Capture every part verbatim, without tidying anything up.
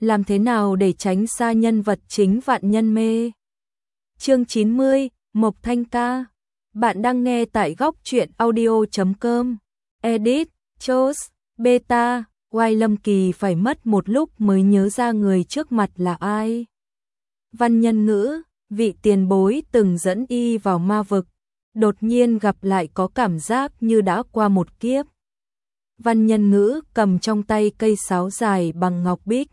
làm thế nào để tránh xa nhân vật chính vạn nhân mê. Chương chín mươi, Mộc Thanh Ca. Bạn đang nghe tại góc truyện audio chấm com. Edit, Chos, Beta, Oai. Lâm Kỳ phải mất một lúc mới nhớ ra người trước mặt là ai. Văn Nhân Ngữ, vị tiền bối từng dẫn y vào ma vực, đột nhiên gặp lại có cảm giác như đã qua một kiếp. Văn Nhân Ngữ cầm trong tay cây sáo dài bằng ngọc bích.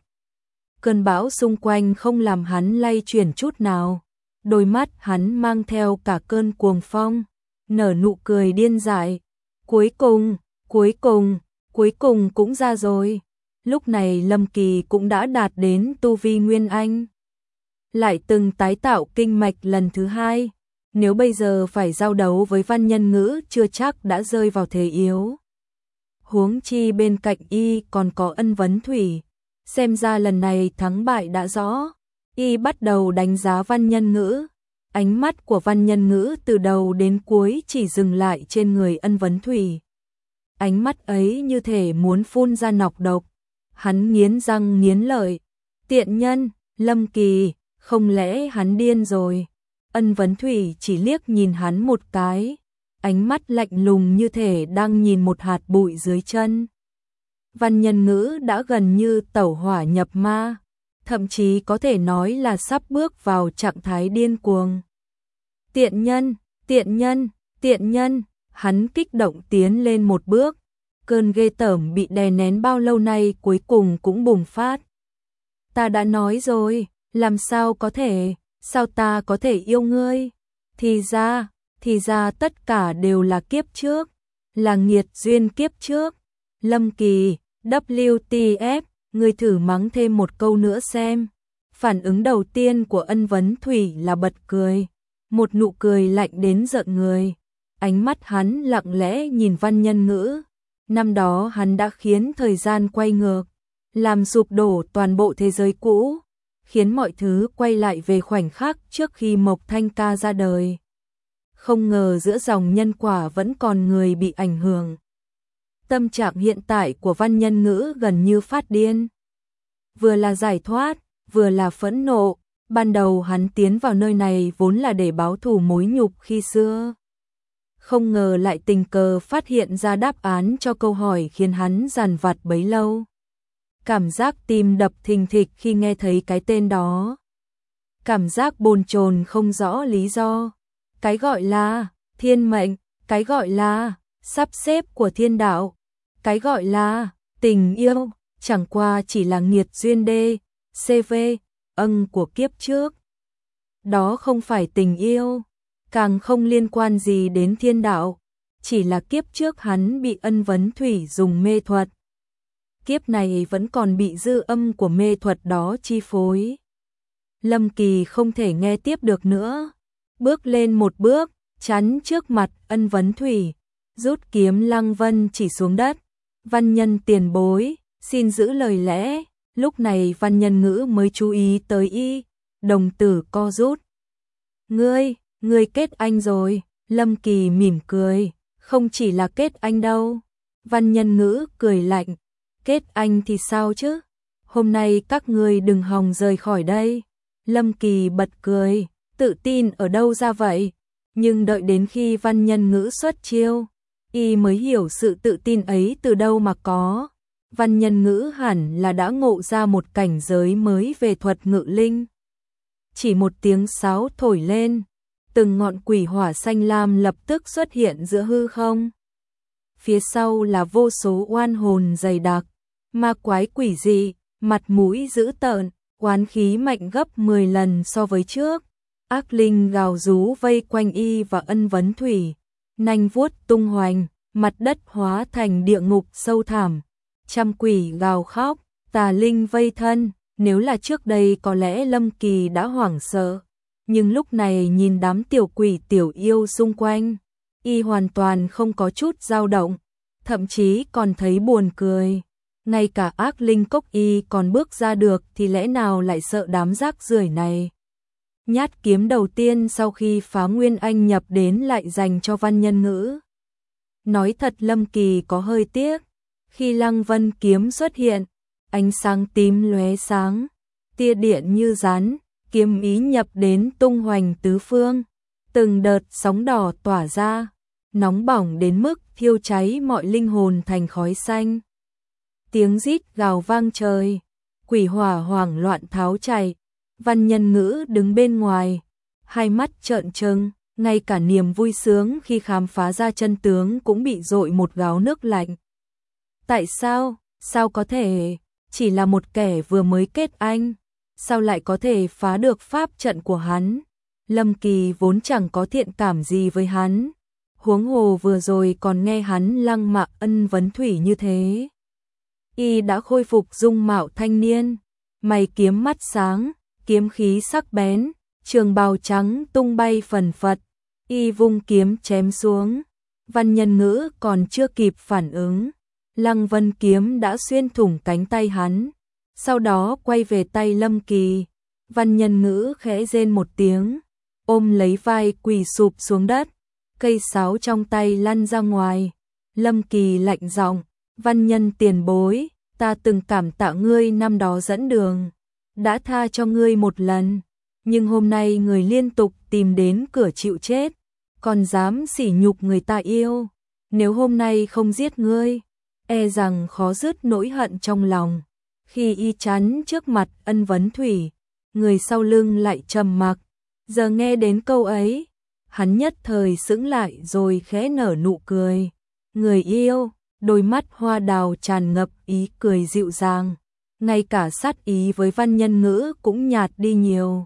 Cơn bão xung quanh không làm hắn lay chuyển chút nào. Đôi mắt hắn mang theo cả cơn cuồng phong, nở nụ cười điên dại. Cuối cùng, cuối cùng, cuối cùng cũng ra rồi. Lúc này Lâm Kỳ cũng đã đạt đến tu vi Nguyên Anh. Lại từng tái tạo kinh mạch lần thứ hai. Nếu bây giờ phải giao đấu với Văn Nhân Ngữ chưa chắc đã rơi vào thế yếu. Huống chi bên cạnh y còn có Ân Vấn Thủy. Xem ra lần này thắng bại đã rõ. Y bắt đầu đánh giá Văn Nhân Ngữ. Ánh mắt của Văn Nhân Ngữ từ đầu đến cuối chỉ dừng lại trên người Ân Vấn Thủy. Ánh mắt ấy như thể muốn phun ra nọc độc. Hắn nghiến răng nghiến lợi. Tiện nhân, Lâm Kỳ, không lẽ hắn điên rồi? Ân Vấn Thủy chỉ liếc nhìn hắn một cái. Ánh mắt lạnh lùng như thể đang nhìn một hạt bụi dưới chân. Văn Nhân Ngữ đã gần như tẩu hỏa nhập ma. Thậm chí có thể nói là sắp bước vào trạng thái điên cuồng. Tiện nhân, tiện nhân, tiện nhân, hắn kích động tiến lên một bước. Cơn ghê tởm bị đè nén bao lâu nay cuối cùng cũng bùng phát. Ta đã nói rồi, làm sao có thể, sao ta có thể yêu ngươi? Thì ra, thì ra tất cả đều là kiếp trước, là nghiệt duyên kiếp trước. Lâm Kỳ, W T F, ngươi thử mắng thêm một câu nữa xem. Phản ứng đầu tiên của Ân Vấn Thủy là bật cười, một nụ cười lạnh đến giận người. Ánh mắt hắn lặng lẽ nhìn Văn Nhân Ngữ. Năm đó hắn đã khiến thời gian quay ngược, làm sụp đổ toàn bộ thế giới cũ, khiến mọi thứ quay lại về khoảnh khắc trước khi Mộc Thanh Ca ra đời. Không ngờ giữa dòng nhân quả vẫn còn người bị ảnh hưởng. Tâm trạng hiện tại của Văn Nhân Ngữ gần như phát điên. Vừa là giải thoát, vừa là phẫn nộ. Ban đầu hắn tiến vào nơi này vốn là để báo thù mối nhục khi xưa. Không ngờ lại tình cờ phát hiện ra đáp án cho câu hỏi khiến hắn dằn vặt bấy lâu. Cảm giác tim đập thình thịch khi nghe thấy cái tên đó. Cảm giác bồn chồn không rõ lý do. Cái gọi là thiên mệnh, cái gọi là sắp xếp của thiên đạo, cái gọi là tình yêu, chẳng qua chỉ là nghiệt duyên đê, xê vê, ân của kiếp trước. Đó không phải tình yêu, càng không liên quan gì đến thiên đạo, chỉ là kiếp trước hắn bị Ân Vấn Thủy dùng mê thuật. Kiếp này vẫn còn bị dư âm của mê thuật đó chi phối. Lâm Kỳ không thể nghe tiếp được nữa. Bước lên một bước, chắn trước mặt Ân Vấn Thủy, rút kiếm Lăng Vân chỉ xuống đất. Văn Nhân tiền bối, xin giữ lời lẽ. Lúc này Văn Nhân Ngữ mới chú ý tới y, đồng tử co rút. Ngươi, ngươi kết anh rồi. Lâm Kỳ mỉm cười, không chỉ là kết anh đâu. Văn Nhân Ngữ cười lạnh, kết anh thì sao chứ? Hôm nay các ngươi đừng hòng rời khỏi đây. Lâm Kỳ bật cười, tự tin ở đâu ra vậy? Nhưng đợi đến khi Văn Nhân Ngữ xuất chiêu, y mới hiểu sự tự tin ấy từ đâu mà có. Văn Nhân Ngữ hẳn là đã ngộ ra một cảnh giới mới về thuật ngự linh. Chỉ một tiếng sáo thổi lên, từng ngọn quỷ hỏa xanh lam lập tức xuất hiện giữa hư không. Phía sau là vô số oan hồn dày đặc, ma quái quỷ dị, mặt mũi dữ tợn, oán khí mạnh gấp mười lần so với trước. Ác linh gào rú vây quanh y và Ân Vấn Thủy, nanh vuốt tung hoành, mặt đất hóa thành địa ngục sâu thẳm. Trăm quỷ gào khóc, tà linh vây thân. Nếu là trước đây có lẽ Lâm Kỳ đã hoảng sợ, nhưng lúc này nhìn đám tiểu quỷ tiểu yêu xung quanh, y hoàn toàn không có chút dao động, thậm chí còn thấy buồn cười. Ngay cả ác linh cốc y còn bước ra được thì lẽ nào lại sợ đám rác rưởi này. Nhát kiếm đầu tiên sau khi phá Nguyên Anh nhập đến lại dành cho Văn Nhân Ngữ. Nói thật Lâm Kỳ có hơi tiếc, khi Lăng Vân kiếm xuất hiện, ánh sáng tím lóe sáng, tia điện như rắn, kiếm ý nhập đến tung hoành tứ phương, từng đợt sóng đỏ tỏa ra, nóng bỏng đến mức thiêu cháy mọi linh hồn thành khói xanh. Tiếng rít gào vang trời, quỷ hỏa hoảng loạn tháo chạy, Văn Nhân Ngữ đứng bên ngoài, hai mắt trợn trừng, ngay cả niềm vui sướng khi khám phá ra chân tướng cũng bị dội một gáo nước lạnh. Tại sao, sao có thể, chỉ là một kẻ vừa mới kết anh, sao lại có thể phá được pháp trận của hắn? Lâm Kỳ vốn chẳng có thiện cảm gì với hắn, huống hồ vừa rồi còn nghe hắn lăng mạ Ân Vấn Thủy như thế. Y đã khôi phục dung mạo thanh niên, mày kiếm mắt sáng, kiếm khí sắc bén, trường bào trắng tung bay phần phật, y vung kiếm chém xuống. Văn Nhân Ngữ còn chưa kịp phản ứng, Lăng Vân kiếm đã xuyên thủng cánh tay hắn, sau đó quay về tay Lâm Kỳ. Văn Nhân Ngữ khẽ rên một tiếng, ôm lấy vai quỳ sụp xuống đất, cây sáo trong tay lăn ra ngoài. Lâm Kỳ lạnh giọng, Văn Nhân tiền bối, ta từng cảm tạ ngươi năm đó dẫn đường, đã tha cho ngươi một lần, nhưng hôm nay người liên tục tìm đến cửa chịu chết, còn dám sỉ nhục người ta yêu, nếu hôm nay không giết ngươi, e rằng khó dứt nỗi hận trong lòng. Khi y chắn trước mặt Ân Vấn Thủy, người sau lưng lại trầm mặc, giờ nghe đến câu ấy, hắn nhất thời sững lại rồi khẽ nở nụ cười. Người yêu, đôi mắt hoa đào tràn ngập ý cười dịu dàng, ngay cả sát ý với Văn Nhân Ngữ cũng nhạt đi nhiều.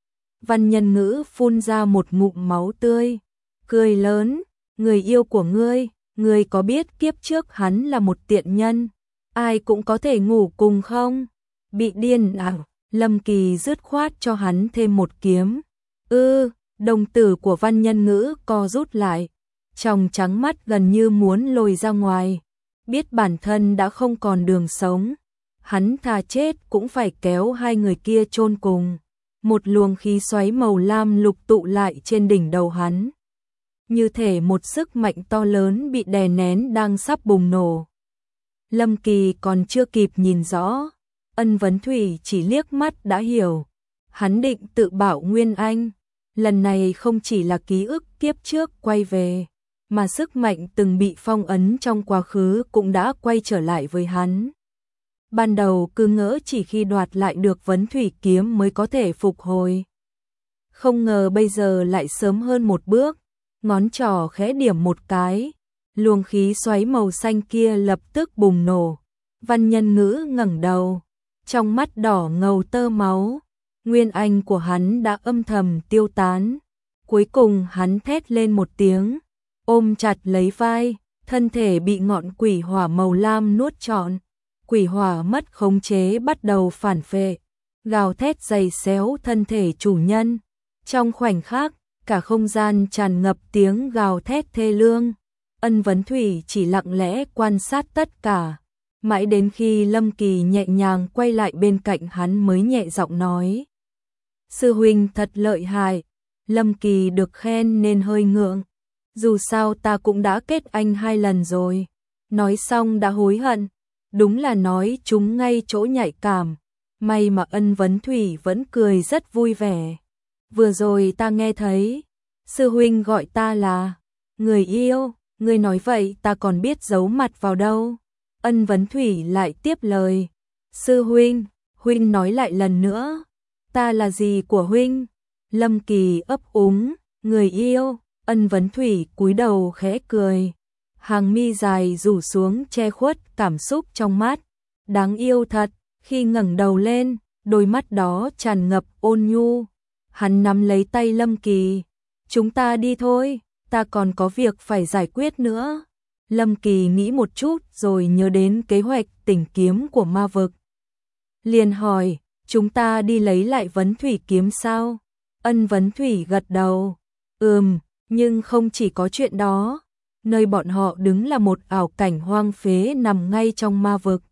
Văn Nhân Ngữ phun ra một ngụm máu tươi, cười lớn, người yêu của ngươi, ngươi có biết kiếp trước hắn là một tiện nhân, ai cũng có thể ngủ cùng không? Bị điên à? Lâm Kỳ dứt khoát cho hắn thêm một kiếm. Ư, ừ, đồng tử của Văn Nhân Ngữ co rút lại, tròng trắng mắt gần như muốn lồi ra ngoài, biết bản thân đã không còn đường sống, hắn thà chết cũng phải kéo hai người kia chôn cùng. Một luồng khí xoáy màu lam lục tụ lại trên đỉnh đầu hắn, như thể một sức mạnh to lớn bị đè nén đang sắp bùng nổ. Lâm Kỳ còn chưa kịp nhìn rõ, Ân Vấn Thủy chỉ liếc mắt đã hiểu, hắn định tự bảo Nguyên Anh, lần này không chỉ là ký ức kiếp trước quay về, mà sức mạnh từng bị phong ấn trong quá khứ cũng đã quay trở lại với hắn. Ban đầu cứ ngỡ chỉ khi đoạt lại được Vấn Thủy kiếm mới có thể phục hồi, không ngờ bây giờ lại sớm hơn một bước, ngón trỏ khẽ điểm một cái, luồng khí xoáy màu xanh kia lập tức bùng nổ. Văn Nhân Ngữ ngẩng đầu, trong mắt đỏ ngầu tơ máu, Nguyên Anh của hắn đã âm thầm tiêu tán. Cuối cùng hắn thét lên một tiếng, ôm chặt lấy vai, thân thể bị ngọn quỷ hỏa màu lam nuốt trọn. Quỷ hỏa mất khống chế bắt đầu phản phệ, gào thét giày xéo thân thể chủ nhân. Trong khoảnh khắc, cả không gian tràn ngập tiếng gào thét thê lương. Ân Vấn Thủy chỉ lặng lẽ quan sát tất cả, mãi đến khi Lâm Kỳ nhẹ nhàng quay lại bên cạnh hắn mới nhẹ giọng nói: Sư huynh thật lợi hại. Lâm Kỳ được khen nên hơi ngượng, dù sao ta cũng đã kết anh hai lần rồi. Nói xong đã hối hận, đúng là nói chúng ngay chỗ nhạy cảm. May mà Ân Vấn Thủy vẫn cười rất vui vẻ. Vừa rồi ta nghe thấy sư huynh gọi ta là người yêu, ngươi nói vậy ta còn biết giấu mặt vào đâu. Ân Vấn Thủy lại tiếp lời: Sư huynh, huynh nói lại lần nữa, ta là gì của huynh? Lâm Kỳ ấp úng, người yêu. Ân Vấn Thủy cúi đầu khẽ cười, hàng mi dài rủ xuống che khuất cảm xúc trong mắt. Đáng yêu thật. Khi ngẩng đầu lên, đôi mắt đó tràn ngập ôn nhu. Hắn nắm lấy tay Lâm Kỳ, chúng ta đi thôi, ta còn có việc phải giải quyết nữa. Lâm Kỳ nghĩ một chút rồi nhớ đến kế hoạch tỉnh kiếm của ma vực, liền hỏi: chúng ta đi lấy lại Vấn Thủy kiếm sao? Ân Vấn Thủy gật đầu, ừm, nhưng không chỉ có chuyện đó. Nơi bọn họ đứng là một ảo cảnh hoang phế nằm ngay trong ma vực.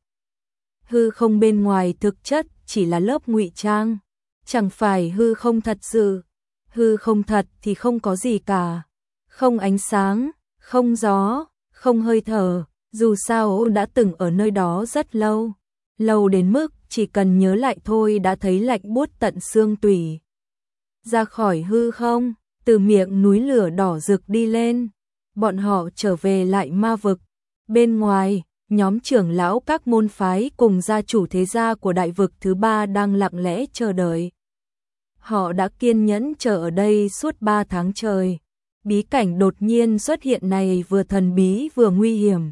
Hư không bên ngoài thực chất chỉ là lớp ngụy trang, chẳng phải hư không thật sự. Hư không thật thì không có gì cả, không ánh sáng, không gió, không hơi thở. Dù sao đã từng ở nơi đó rất lâu, lâu đến mức chỉ cần nhớ lại thôi đã thấy lạnh buốt tận xương tủy. Ra khỏi hư không, từ miệng núi lửa đỏ rực đi lên, bọn họ trở về lại ma vực. Bên ngoài, nhóm trưởng lão các môn phái cùng gia chủ thế gia của đại vực thứ ba đang lặng lẽ chờ đợi. Họ đã kiên nhẫn chờ ở đây suốt ba tháng trời. Bí cảnh đột nhiên xuất hiện này vừa thần bí vừa nguy hiểm.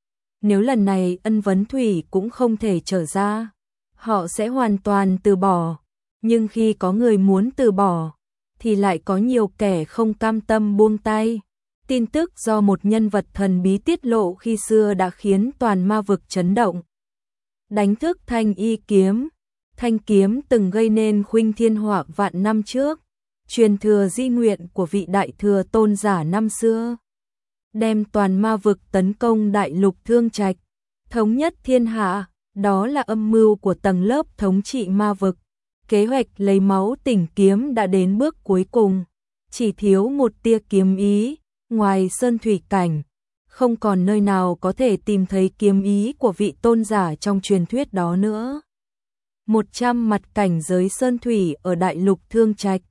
Nếu lần này Ân Vấn Thủy cũng không thể trở ra, họ sẽ hoàn toàn từ bỏ. Nhưng khi có người muốn từ bỏ, thì lại có nhiều kẻ không cam tâm buông tay. Tin tức do một nhân vật thần bí tiết lộ khi xưa đã khiến toàn ma vực chấn động. Đánh thức Thanh Y kiếm. Thanh kiếm từng gây nên khuynh thiên họa vạn năm trước, truyền thừa di nguyện của vị đại thừa tôn giả năm xưa, đem toàn ma vực tấn công đại lục Thương Trạch, thống nhất thiên hạ. Đó là âm mưu của tầng lớp thống trị ma vực. Kế hoạch lấy máu tỉnh kiếm đã đến bước cuối cùng, chỉ thiếu một tia kiếm ý. Ngoài sơn thủy cảnh, không còn nơi nào có thể tìm thấy kiếm ý của vị tôn giả trong truyền thuyết đó nữa. Một trăm mặt cảnh giới sơn thủy ở đại lục Thương Trạch.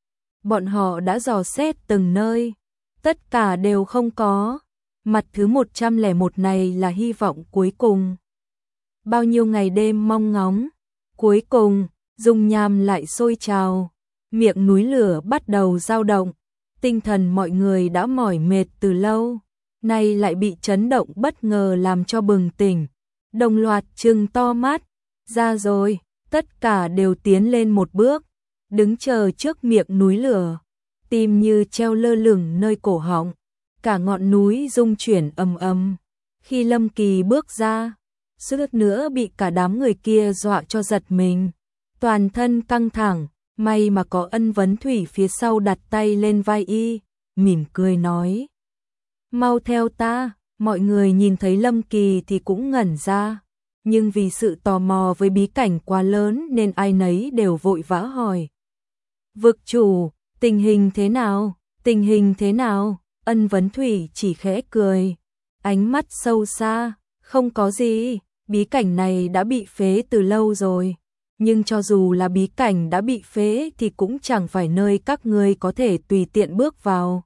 Bọn họ đã dò xét từng nơi, tất cả đều không có. Mặt thứ một trăm lẻ một này là hy vọng cuối cùng. Bao nhiêu ngày đêm mong ngóng, cuối cùng, dung nham lại sôi trào, miệng núi lửa bắt đầu dao động. Tinh thần mọi người đã mỏi mệt từ lâu, nay lại bị chấn động bất ngờ làm cho bừng tỉnh. Đồng loạt trừng to mắt, ra rồi, tất cả đều tiến lên một bước, đứng chờ trước miệng núi lửa, tim như treo lơ lửng nơi cổ họng, cả ngọn núi rung chuyển ầm ầm. Khi Lâm Kỳ bước ra, suýt nữa bị cả đám người kia dọa cho giật mình, toàn thân căng thẳng. May mà có Ân Vấn Thủy phía sau đặt tay lên vai y, mỉm cười nói: mau theo ta. Mọi người nhìn thấy Lâm Kỳ thì cũng ngẩn ra, nhưng vì sự tò mò với bí cảnh quá lớn nên ai nấy đều vội vã hỏi: vực chủ, tình hình thế nào, tình hình thế nào? Ân Vấn Thủy chỉ khẽ cười, ánh mắt sâu xa: không có gì, bí cảnh này đã bị phế từ lâu rồi. Nhưng cho dù là bí cảnh đã bị phế thì cũng chẳng phải nơi các ngươi có thể tùy tiện bước vào.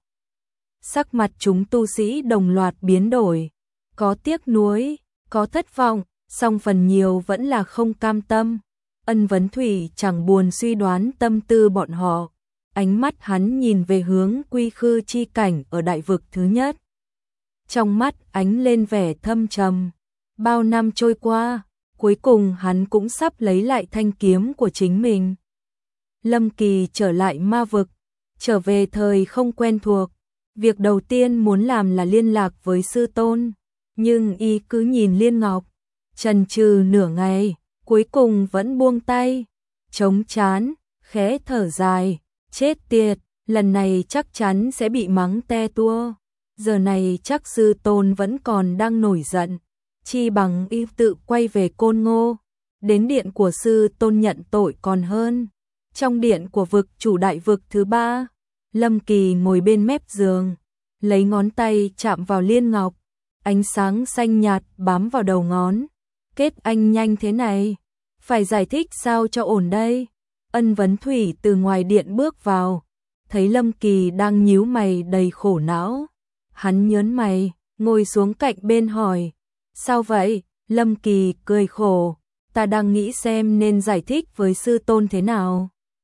Sắc mặt chúng tu sĩ đồng loạt biến đổi, có tiếc nuối, có thất vọng, song phần nhiều vẫn là không cam tâm. Ân Vấn Thủy chẳng buồn suy đoán tâm tư bọn họ, ánh mắt hắn nhìn về hướng quy khư chi cảnh ở đại vực thứ nhất. Trong mắt ánh lên vẻ thâm trầm, bao năm trôi qua, cuối cùng hắn cũng sắp lấy lại thanh kiếm của chính mình. Lâm Kỳ trở lại ma vực, trở về thời không quen thuộc. Việc đầu tiên muốn làm là liên lạc với sư tôn, nhưng y cứ nhìn Liên Ngọc, chần chừ nửa ngày, cuối cùng vẫn buông tay, chống chán, khẽ thở dài, chết tiệt, lần này chắc chắn sẽ bị mắng te tua. Giờ này chắc sư tôn vẫn còn đang nổi giận, chi bằng y tự quay về Côn Ngô, đến điện của sư tôn nhận tội còn hơn. Trong điện của vực chủ đại vực thứ ba, Lâm Kỳ ngồi bên mép giường, lấy ngón tay chạm vào Liên Ngọc, ánh sáng xanh nhạt bám vào đầu ngón. Kết anh nhanh thế này, phải giải thích sao cho ổn đây? Ân Vấn Thủy từ ngoài điện bước vào, thấy Lâm Kỳ đang nhíu mày đầy khổ não. Hắn nhớn mày, ngồi xuống cạnh bên hỏi: sao vậy? Lâm Kỳ cười khổ: ta đang nghĩ xem nên giải thích với sư tôn thế nào.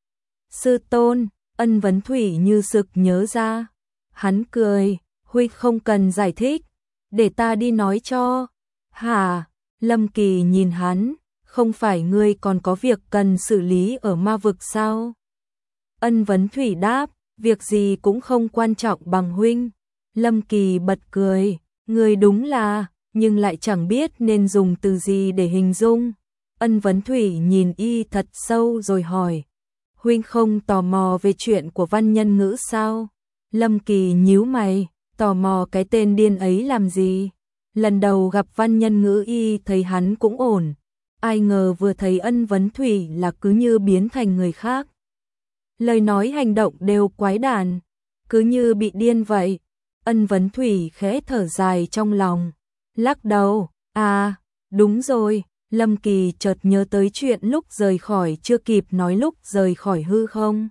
Sư tôn? Ân Vấn Thủy như sực nhớ ra. Hắn cười: huy không cần giải thích, để ta đi nói cho. Hả? Lâm Kỳ nhìn hắn: không phải ngươi còn có việc cần xử lý ở ma vực sao? Ân Vấn Thủy đáp: việc gì cũng không quan trọng bằng huynh. Lâm Kỳ bật cười: ngươi đúng là, nhưng lại chẳng biết nên dùng từ gì để hình dung. Ân Vấn Thủy nhìn y thật sâu rồi hỏi: huynh không tò mò về chuyện của Văn Nhân Ngữ sao? Lâm Kỳ nhíu mày: tò mò cái tên điên ấy làm gì? Lần đầu gặp Văn Nhân Ngữ y thấy hắn cũng ổn, ai ngờ vừa thấy Ân Vấn Thủy là cứ như biến thành người khác. Lời nói hành động đều quái đản, cứ như bị điên vậy. Ân Vấn Thủy khẽ thở dài trong lòng, lắc đầu: à, đúng rồi, Lâm Kỳ chợt nhớ tới chuyện lúc rời khỏi chưa kịp nói lúc rời khỏi hư không.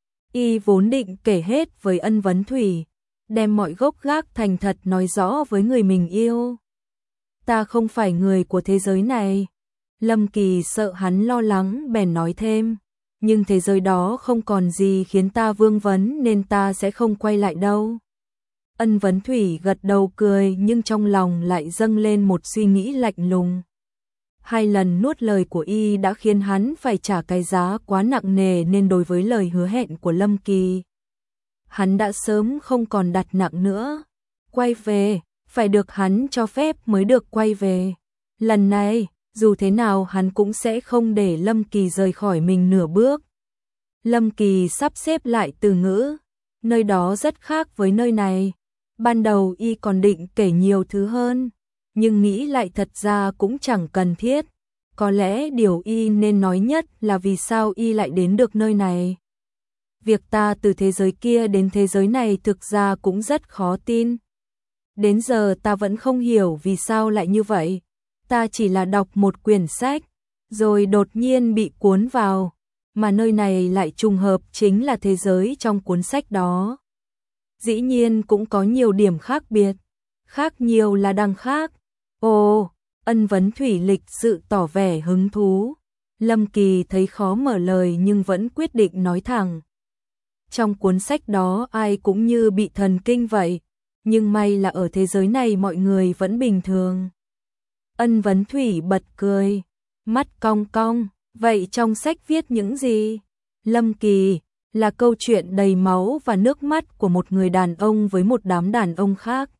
Y vốn định kể hết với Ân Vấn Thủy, đem mọi gốc gác thành thật nói rõ với người mình yêu. Ta không phải người của thế giới này. Lâm Kỳ sợ hắn lo lắng bèn nói thêm, nhưng thế giới đó không còn gì khiến ta vương vấn nên ta sẽ không quay lại đâu. Ân Vấn Thủy gật đầu cười nhưng trong lòng lại dâng lên một suy nghĩ lạnh lùng. Hai lần nuốt lời của y đã khiến hắn phải trả cái giá quá nặng nề nên đối với lời hứa hẹn của Lâm Kỳ, hắn đã sớm không còn đặt nặng nữa. Quay về, phải được hắn cho phép mới được quay về. Lần này, dù thế nào hắn cũng sẽ không để Lâm Kỳ rời khỏi mình nửa bước. Lâm Kỳ sắp xếp lại từ ngữ, nơi đó rất khác với nơi này. Ban đầu y còn định kể nhiều thứ hơn, nhưng nghĩ lại thật ra cũng chẳng cần thiết. Có lẽ điều y nên nói nhất là vì sao y lại đến được nơi này. Việc ta từ thế giới kia đến thế giới này thực ra cũng rất khó tin. Đến giờ ta vẫn không hiểu vì sao lại như vậy. Ta chỉ là đọc một quyển sách, rồi đột nhiên bị cuốn vào, mà nơi này lại trùng hợp chính là thế giới trong cuốn sách đó. Dĩ nhiên cũng có nhiều điểm khác biệt, khác nhiều là đằng khác. Ồ, Ân Vấn Thủy lịch sự tỏ vẻ hứng thú. Lâm Kỳ thấy khó mở lời nhưng vẫn quyết định nói thẳng. Trong cuốn sách đó ai cũng như bị thần kinh vậy, nhưng may là ở thế giới này mọi người vẫn bình thường. Ân Vấn Thủy bật cười, mắt cong cong, vậy trong sách viết những gì? Lâm Kỳ, là câu chuyện đầy máu và nước mắt của một người đàn ông với một đám đàn ông khác.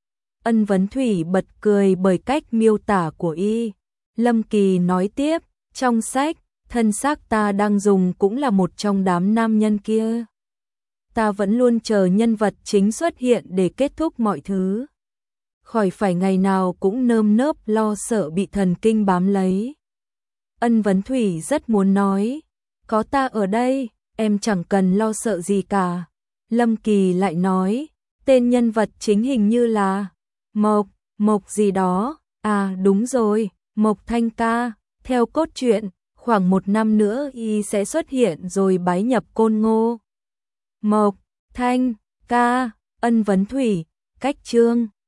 Ân Vấn Thủy bật cười bởi cách miêu tả của y. Lâm Kỳ nói tiếp, trong sách, thân xác ta đang dùng cũng là một trong đám nam nhân kia. Ta vẫn luôn chờ nhân vật chính xuất hiện để kết thúc mọi thứ. Khỏi phải ngày nào cũng nơm nớp lo sợ bị thần kinh bám lấy. Ân Vấn Thủy rất muốn nói, có ta ở đây, em chẳng cần lo sợ gì cả. Lâm Kỳ lại nói, tên nhân vật chính hình như là Mộc, Mộc gì đó. À đúng rồi, Mộc Thanh Ca. Theo cốt truyện, khoảng một năm nữa y sẽ xuất hiện rồi bái nhập Côn Ngô. Mộc Thanh Ca, Ân Vấn Thủy, cách chương